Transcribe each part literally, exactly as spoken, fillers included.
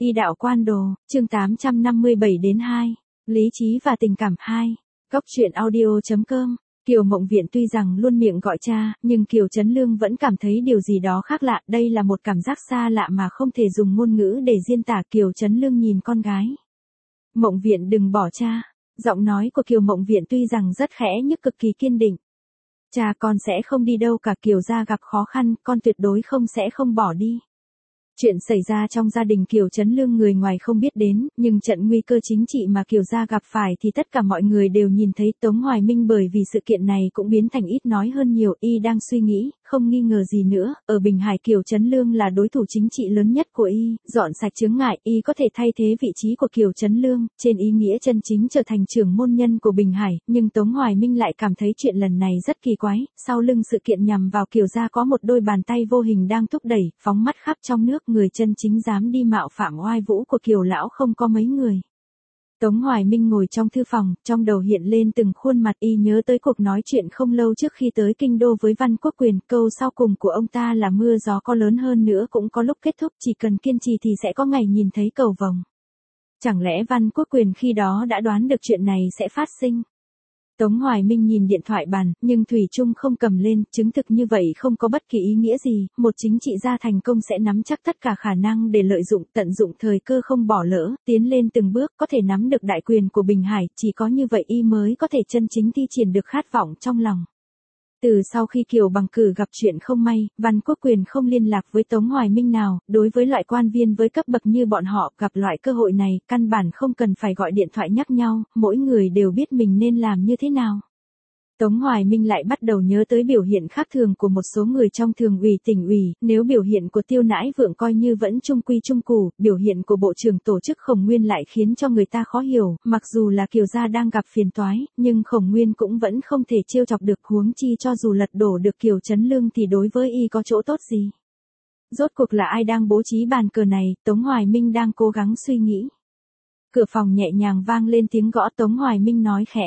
Y đạo quan đồ, chương tám trăm năm mươi bảy đến hai. Lý trí và tình cảm hai. Góc truyện audio.com. Kiều Mộng Viện tuy rằng luôn miệng gọi cha, nhưng Kiều Trấn Lương vẫn cảm thấy điều gì đó khác lạ, đây là một cảm giác xa lạ mà không thể dùng ngôn ngữ để diễn tả. Kiều Trấn Lương nhìn con gái. Mộng Viện đừng bỏ cha. Giọng nói của Kiều Mộng Viện tuy rằng rất khẽ nhưng cực kỳ kiên định. Cha con sẽ không đi đâu cả, Kiều gia gặp khó khăn, con tuyệt đối không sẽ không bỏ đi. Chuyện xảy ra trong gia đình Kiều Trấn Lương người ngoài không biết đến, nhưng trận nguy cơ chính trị mà Kiều gia gặp phải thì tất cả mọi người đều nhìn thấy. Tống Hoài Minh bởi vì sự kiện này cũng biến thành ít nói hơn nhiều, y đang suy nghĩ, không nghi ngờ gì nữa, ở Bình Hải Kiều Trấn Lương là đối thủ chính trị lớn nhất của y, dọn sạch chướng ngại, y có thể thay thế vị trí của Kiều Trấn Lương, trên ý nghĩa chân chính trở thành trưởng môn nhân của Bình Hải, nhưng Tống Hoài Minh lại cảm thấy chuyện lần này rất kỳ quái, sau lưng sự kiện nhằm vào Kiều gia có một đôi bàn tay vô hình đang thúc đẩy, phóng mắt khắp trong nước, người chân chính dám đi mạo phạm oai vũ của Kiều lão không có mấy người. Tống Hoài Minh ngồi trong thư phòng, trong đầu hiện lên từng khuôn mặt, y nhớ tới cuộc nói chuyện không lâu trước khi tới kinh đô với Văn Quốc Quyền, câu sau cùng của ông ta là mưa gió có lớn hơn nữa cũng có lúc kết thúc, chỉ cần kiên trì thì sẽ có ngày nhìn thấy cầu vồng. Chẳng lẽ Văn Quốc Quyền khi đó đã đoán được chuyện này sẽ phát sinh? Tống Hoài Minh nhìn điện thoại bàn, nhưng thủy chung không cầm lên, chứng thực như vậy không có bất kỳ ý nghĩa gì, một chính trị gia thành công sẽ nắm chắc tất cả khả năng để lợi dụng, tận dụng thời cơ không bỏ lỡ, tiến lên từng bước, có thể nắm được đại quyền của Bình Hải, chỉ có như vậy y mới có thể chân chính thi triển được khát vọng trong lòng. Từ sau khi Kiều Bằng Cử gặp chuyện không may, Văn Quốc Quyền không liên lạc với Tống Hoài Minh nào, đối với loại quan viên với cấp bậc như bọn họ, gặp loại cơ hội này, căn bản không cần phải gọi điện thoại nhắc nhau, mỗi người đều biết mình nên làm như thế nào. Tống Hoài Minh lại bắt đầu nhớ tới biểu hiện khác thường của một số người trong thường ủy tỉnh ủy, nếu biểu hiện của Tiêu Nãi Vượng coi như vẫn trung quy trung củ, biểu hiện của Bộ trưởng Tổ chức Khổng Nguyên lại khiến cho người ta khó hiểu, mặc dù là Kiều gia đang gặp phiền toái, nhưng Khổng Nguyên cũng vẫn không thể trêu chọc được, huống chi cho dù lật đổ được Kiều Trấn Lương thì đối với y có chỗ tốt gì. Rốt cuộc là ai đang bố trí bàn cờ này, Tống Hoài Minh đang cố gắng suy nghĩ. Cửa phòng nhẹ nhàng vang lên tiếng gõ, Tống Hoài Minh nói khẽ.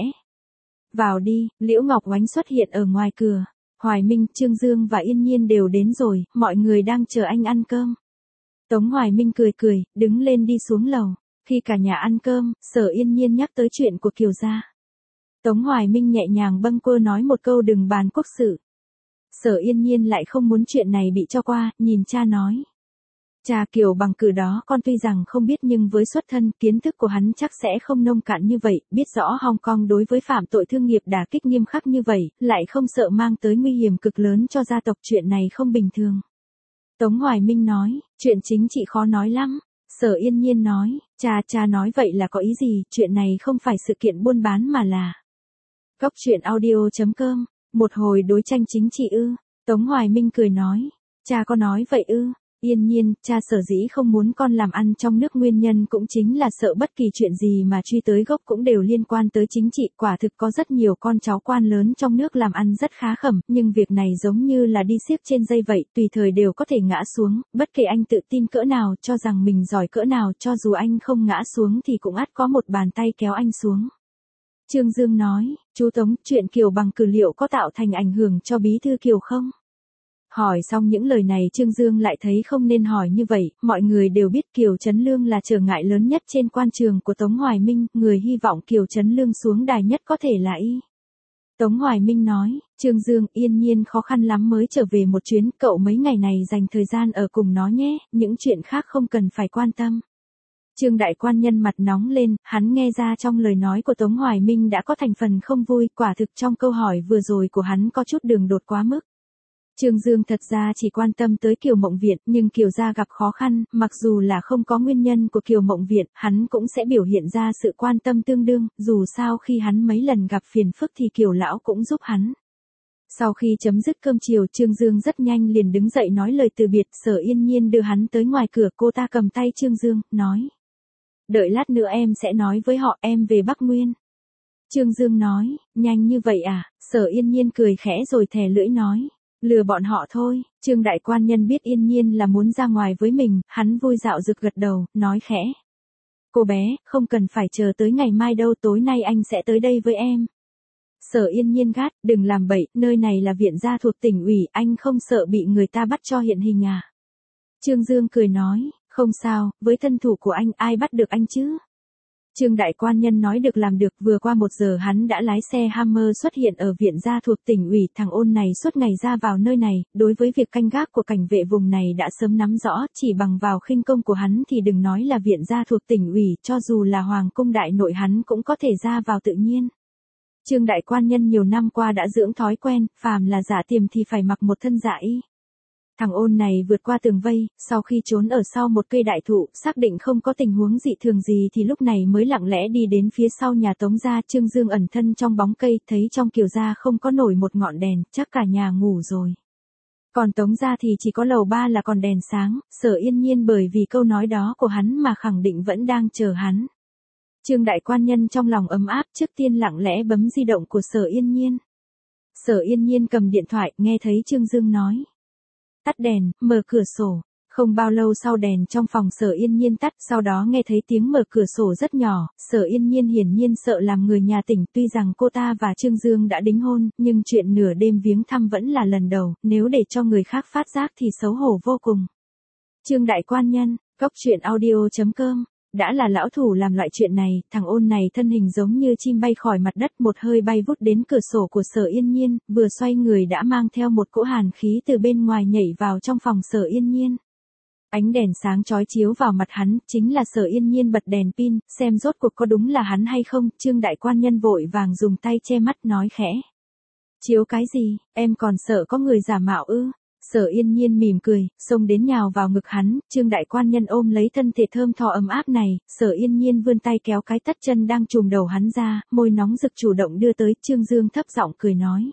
Vào đi, Liễu Ngọc Oánh xuất hiện ở ngoài cửa. Hoài Minh, Trương Dương và Yên Nhiên đều đến rồi, mọi người đang chờ anh ăn cơm. Tống Hoài Minh cười cười, đứng lên đi xuống lầu. Khi cả nhà ăn cơm, Sở Yên Nhiên nhắc tới chuyện của Kiều gia. Tống Hoài Minh nhẹ nhàng bâng quơ nói một câu đừng bàn quốc sự. Sở Yên Nhiên lại không muốn chuyện này bị cho qua, nhìn cha nói. Cha, Kiều Bằng Cử đó con tuy rằng không biết nhưng với xuất thân, kiến thức của hắn chắc sẽ không nông cạn như vậy, biết rõ Hong Kong đối với phạm tội thương nghiệp đả kích nghiêm khắc như vậy, lại không sợ mang tới nguy hiểm cực lớn cho gia tộc, chuyện này không bình thường. Tống Hoài Minh nói, chuyện chính trị khó nói lắm. Sở Yên Nhiên nói, cha cha nói vậy là có ý gì, chuyện này không phải sự kiện buôn bán mà là. Góc truyện audio.com, một hồi đối tranh chính trị ư? Tống Hoài Minh cười nói, cha có nói vậy ư? Yên Nhiên, cha sở dĩ không muốn con làm ăn trong nước nguyên nhân cũng chính là sợ bất kỳ chuyện gì mà truy tới gốc cũng đều liên quan tới chính trị, quả thực có rất nhiều con cháu quan lớn trong nước làm ăn rất khá khẩm, nhưng việc này giống như là đi xiếc trên dây vậy, tùy thời đều có thể ngã xuống, bất kể anh tự tin cỡ nào, cho rằng mình giỏi cỡ nào, cho dù anh không ngã xuống thì cũng ắt có một bàn tay kéo anh xuống. Trương Dương nói, chú Tống, chuyện Kiều Bằng Cử liệu có tạo thành ảnh hưởng cho bí thư Kiều không? Hỏi xong những lời này Trương Dương lại thấy không nên hỏi như vậy, mọi người đều biết Kiều Trấn Lương là trở ngại lớn nhất trên quan trường của Tống Hoài Minh, người hy vọng Kiều Trấn Lương xuống đài nhất có thể là y. Tống Hoài Minh nói, Trương Dương, Yên Nhiên khó khăn lắm mới trở về một chuyến, cậu mấy ngày này dành thời gian ở cùng nó nhé, những chuyện khác không cần phải quan tâm. Trương đại quan nhân mặt nóng lên, hắn nghe ra trong lời nói của Tống Hoài Minh đã có thành phần không vui, quả thực trong câu hỏi vừa rồi của hắn có chút đường đột quá mức. Trương Dương thật ra chỉ quan tâm tới Kiều Mộng Viện, nhưng Kiều gia gặp khó khăn, mặc dù là không có nguyên nhân của Kiều Mộng Viện, hắn cũng sẽ biểu hiện ra sự quan tâm tương đương, dù sao khi hắn mấy lần gặp phiền phức thì Kiều lão cũng giúp hắn. Sau khi chấm dứt cơm chiều, Trương Dương rất nhanh liền đứng dậy nói lời từ biệt, Sở Yên Nhiên đưa hắn tới ngoài cửa, cô ta cầm tay Trương Dương, nói. Đợi lát nữa em sẽ nói với họ em về Bắc Nguyên. Trương Dương nói, nhanh như vậy à? Sở Yên Nhiên cười khẽ rồi thè lưỡi nói. Lừa bọn họ thôi. Trương đại quan nhân biết Yên Nhiên là muốn ra ngoài với mình, hắn vui dạo rực gật đầu, nói khẽ. Cô bé, không cần phải chờ tới ngày mai đâu, tối nay anh sẽ tới đây với em. Sở Yên Nhiên gắt, đừng làm bậy, nơi này là viện gia thuộc tỉnh ủy, anh không sợ bị người ta bắt cho hiện hình à? Trương Dương cười nói, Không sao, với thân thủ của anh ai bắt được anh chứ? Trương đại quan nhân nói được làm được, vừa qua một giờ hắn đã lái xe Hammer xuất hiện ở viện gia thuộc tỉnh ủy. Thằng ôn này suốt ngày ra vào nơi này, đối với việc canh gác của cảnh vệ vùng này đã sớm nắm rõ, chỉ bằng vào khinh công của hắn thì đừng nói là viện gia thuộc tỉnh ủy, cho dù là hoàng cung đại nội hắn cũng có thể ra vào tự nhiên. Trương đại quan nhân nhiều năm qua đã dưỡng thói quen, phàm là giả tiềm thì phải mặc một thân giả y. Thằng ôn này vượt qua tường vây, sau khi trốn ở sau một cây đại thụ, xác định không có tình huống dị thường gì thì lúc này mới lặng lẽ đi đến phía sau nhà Tống gia. Trương Dương ẩn thân trong bóng cây, thấy trong Kiều gia không có nổi một ngọn đèn, chắc cả nhà ngủ rồi. Còn Tống gia thì chỉ có lầu ba là còn đèn sáng, Sở Yên Nhiên bởi vì câu nói đó của hắn mà khẳng định vẫn đang chờ hắn. Trương đại quan nhân trong lòng ấm áp, trước tiên lặng lẽ bấm di động của Sở Yên Nhiên. Sở Yên Nhiên cầm điện thoại, nghe thấy Trương Dương nói. Tắt đèn, mở cửa sổ. Không bao lâu sau đèn trong phòng Sở Yên Nhiên tắt, sau đó nghe thấy tiếng mở cửa sổ rất nhỏ. Sở Yên Nhiên hiển nhiên sợ làm người nhà tỉnh, tuy rằng cô ta và Trương Dương đã đính hôn, nhưng chuyện nửa đêm viếng thăm vẫn là lần đầu, nếu để cho người khác phát giác thì xấu hổ vô cùng. Trương đại quan nhân, cốc truyện audio chấm com. Đã là lão thủ làm loại chuyện này, thằng ôn này thân hình giống như chim bay khỏi mặt đất, một hơi bay vút đến cửa sổ của Sở Yên Nhiên, vừa xoay người đã mang theo một cỗ hàn khí từ bên ngoài nhảy vào trong phòng Sở Yên Nhiên. Ánh đèn sáng chói chiếu vào mặt hắn, chính là Sở Yên Nhiên bật đèn pin, xem rốt cuộc có đúng là hắn hay không. Trương đại quan nhân vội vàng dùng tay che mắt nói khẽ. Chiếu cái gì, em còn sợ có người giả mạo ư? Sở Yên Nhiên mỉm cười, xông đến nhào vào ngực hắn. Trương đại quan nhân ôm lấy thân thể thơm tho ấm áp này, Sở Yên Nhiên vươn tay kéo cái tất chân đang trùm đầu hắn ra, môi nóng rực chủ động đưa tới. Trương Dương thấp giọng cười nói.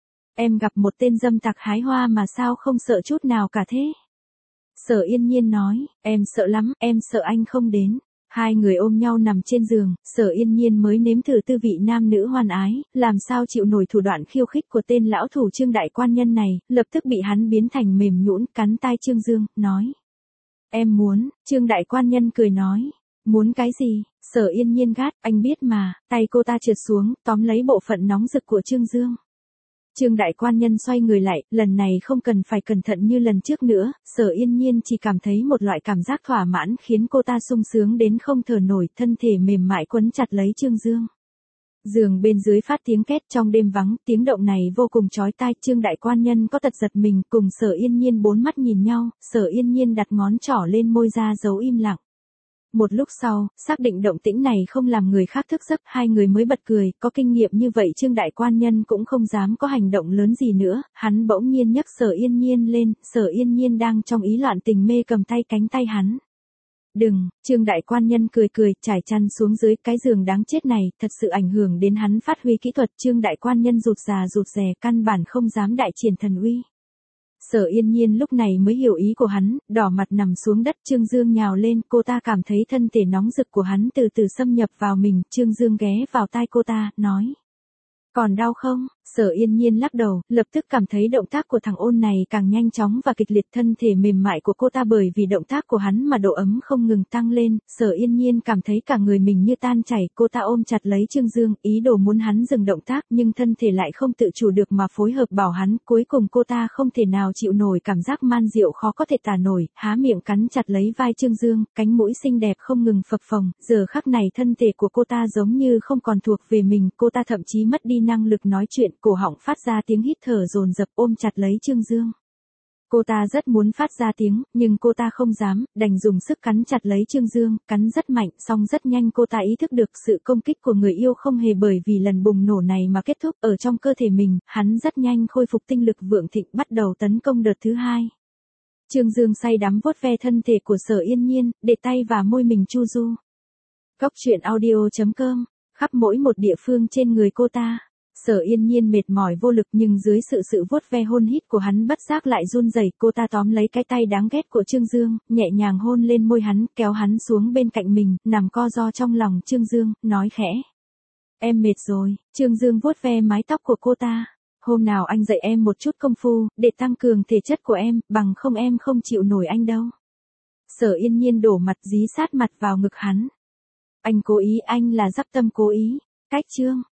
Em gặp một tên dâm tặc hái hoa mà sao không sợ chút nào cả thế? Sở Yên Nhiên nói, em sợ lắm, em sợ anh không đến. Hai người ôm nhau nằm trên giường, Sở Yên Nhiên mới nếm thử tư vị nam nữ hoan ái, làm sao chịu nổi thủ đoạn khiêu khích của tên lão thủ Trương đại quan nhân này, lập tức bị hắn biến thành mềm nhũn, cắn tai Trương Dương, nói. Em muốn, Trương đại quan nhân cười nói. Muốn cái gì? Sở Yên Nhiên gắt, anh biết mà, tay cô ta trượt xuống, tóm lấy bộ phận nóng rực của Trương Dương. Trương đại quan nhân xoay người lại, lần này không cần phải cẩn thận như lần trước nữa, Sở Yên Nhiên chỉ cảm thấy một loại cảm giác thỏa mãn khiến cô ta sung sướng đến không thở nổi, thân thể mềm mại quấn chặt lấy Trương Dương. Giường bên dưới phát tiếng két trong đêm vắng, tiếng động này vô cùng chói tai. Trương đại quan nhân có tật giật mình, cùng Sở Yên Nhiên bốn mắt nhìn nhau, Sở Yên Nhiên đặt ngón trỏ lên môi ra dấu im lặng. Một lúc sau, xác định động tĩnh này không làm người khác thức giấc, hai người mới bật cười. Có kinh nghiệm như vậy Trương đại quan nhân cũng không dám có hành động lớn gì nữa. Hắn bỗng nhiên nhấc Sở Yên Nhiên lên, Sở Yên Nhiên đang trong ý loạn tình mê cầm tay cánh tay hắn. Đừng, Trương đại quan nhân cười cười, trải chăn xuống dưới. Cái giường đáng chết này thật sự ảnh hưởng đến hắn phát huy kỹ thuật. Trương đại quan nhân rụt rà rụt rè, căn bản không dám đại triển thần uy. Sở Yên Nhiên lúc này mới hiểu ý của hắn, đỏ mặt nằm xuống đất. Trương Dương nhào lên, cô ta cảm thấy thân thể nóng rực của hắn từ từ xâm nhập vào mình. Trương Dương ghé vào tai cô ta, nói. Còn đau không? Sở Yên Nhiên lắc đầu, lập tức cảm thấy động tác của thằng ôn này càng nhanh chóng và kịch liệt. Thân thể mềm mại của cô ta bởi vì động tác của hắn mà độ ấm không ngừng tăng lên. Sở Yên Nhiên cảm thấy cả người mình như tan chảy. Cô ta ôm chặt lấy Trương Dương, ý đồ muốn hắn dừng động tác, nhưng thân thể lại không tự chủ được mà phối hợp bảo hắn. Cuối cùng cô ta không thể nào chịu nổi cảm giác man diệu khó có thể tả nổi, há miệng cắn chặt lấy vai Trương Dương, cánh mũi xinh đẹp không ngừng phập phồng. Giờ khắc này thân thể của cô ta giống như không còn thuộc về mình, cô ta thậm chí mất đi năng lực nói chuyện, cổ họng phát ra tiếng hít thở dồn dập, ôm chặt lấy Trương Dương. Cô ta rất muốn phát ra tiếng, nhưng cô ta không dám, đành dùng sức cắn chặt lấy Trương Dương, cắn rất mạnh, song rất nhanh cô ta ý thức được sự công kích của người yêu không hề bởi vì lần bùng nổ này mà kết thúc. Ở trong cơ thể mình, hắn rất nhanh khôi phục tinh lực vượng thịnh, bắt đầu tấn công đợt thứ hai. Trương Dương say đắm vuốt ve thân thể của Sở Yên Nhiên, để tay vào môi mình chu du. Cốc truyện audio chấm com, khắp mỗi một địa phương trên người cô ta. Sở Yên Nhiên mệt mỏi vô lực, nhưng dưới sự sự vuốt ve hôn hít của hắn bất giác lại run rẩy. Cô ta tóm lấy cái tay đáng ghét của Trương Dương, nhẹ nhàng hôn lên môi hắn, kéo hắn xuống bên cạnh mình, nằm co ro trong lòng Trương Dương, nói khẽ. Em mệt rồi. Trương Dương vuốt ve mái tóc của cô ta. Hôm nào anh dạy em một chút công phu, để tăng cường thể chất của em, bằng không em không chịu nổi anh đâu. Sở Yên Nhiên đổ mặt dí sát mặt vào ngực hắn. Anh cố ý, anh là dắp tâm cố ý. Cách chương.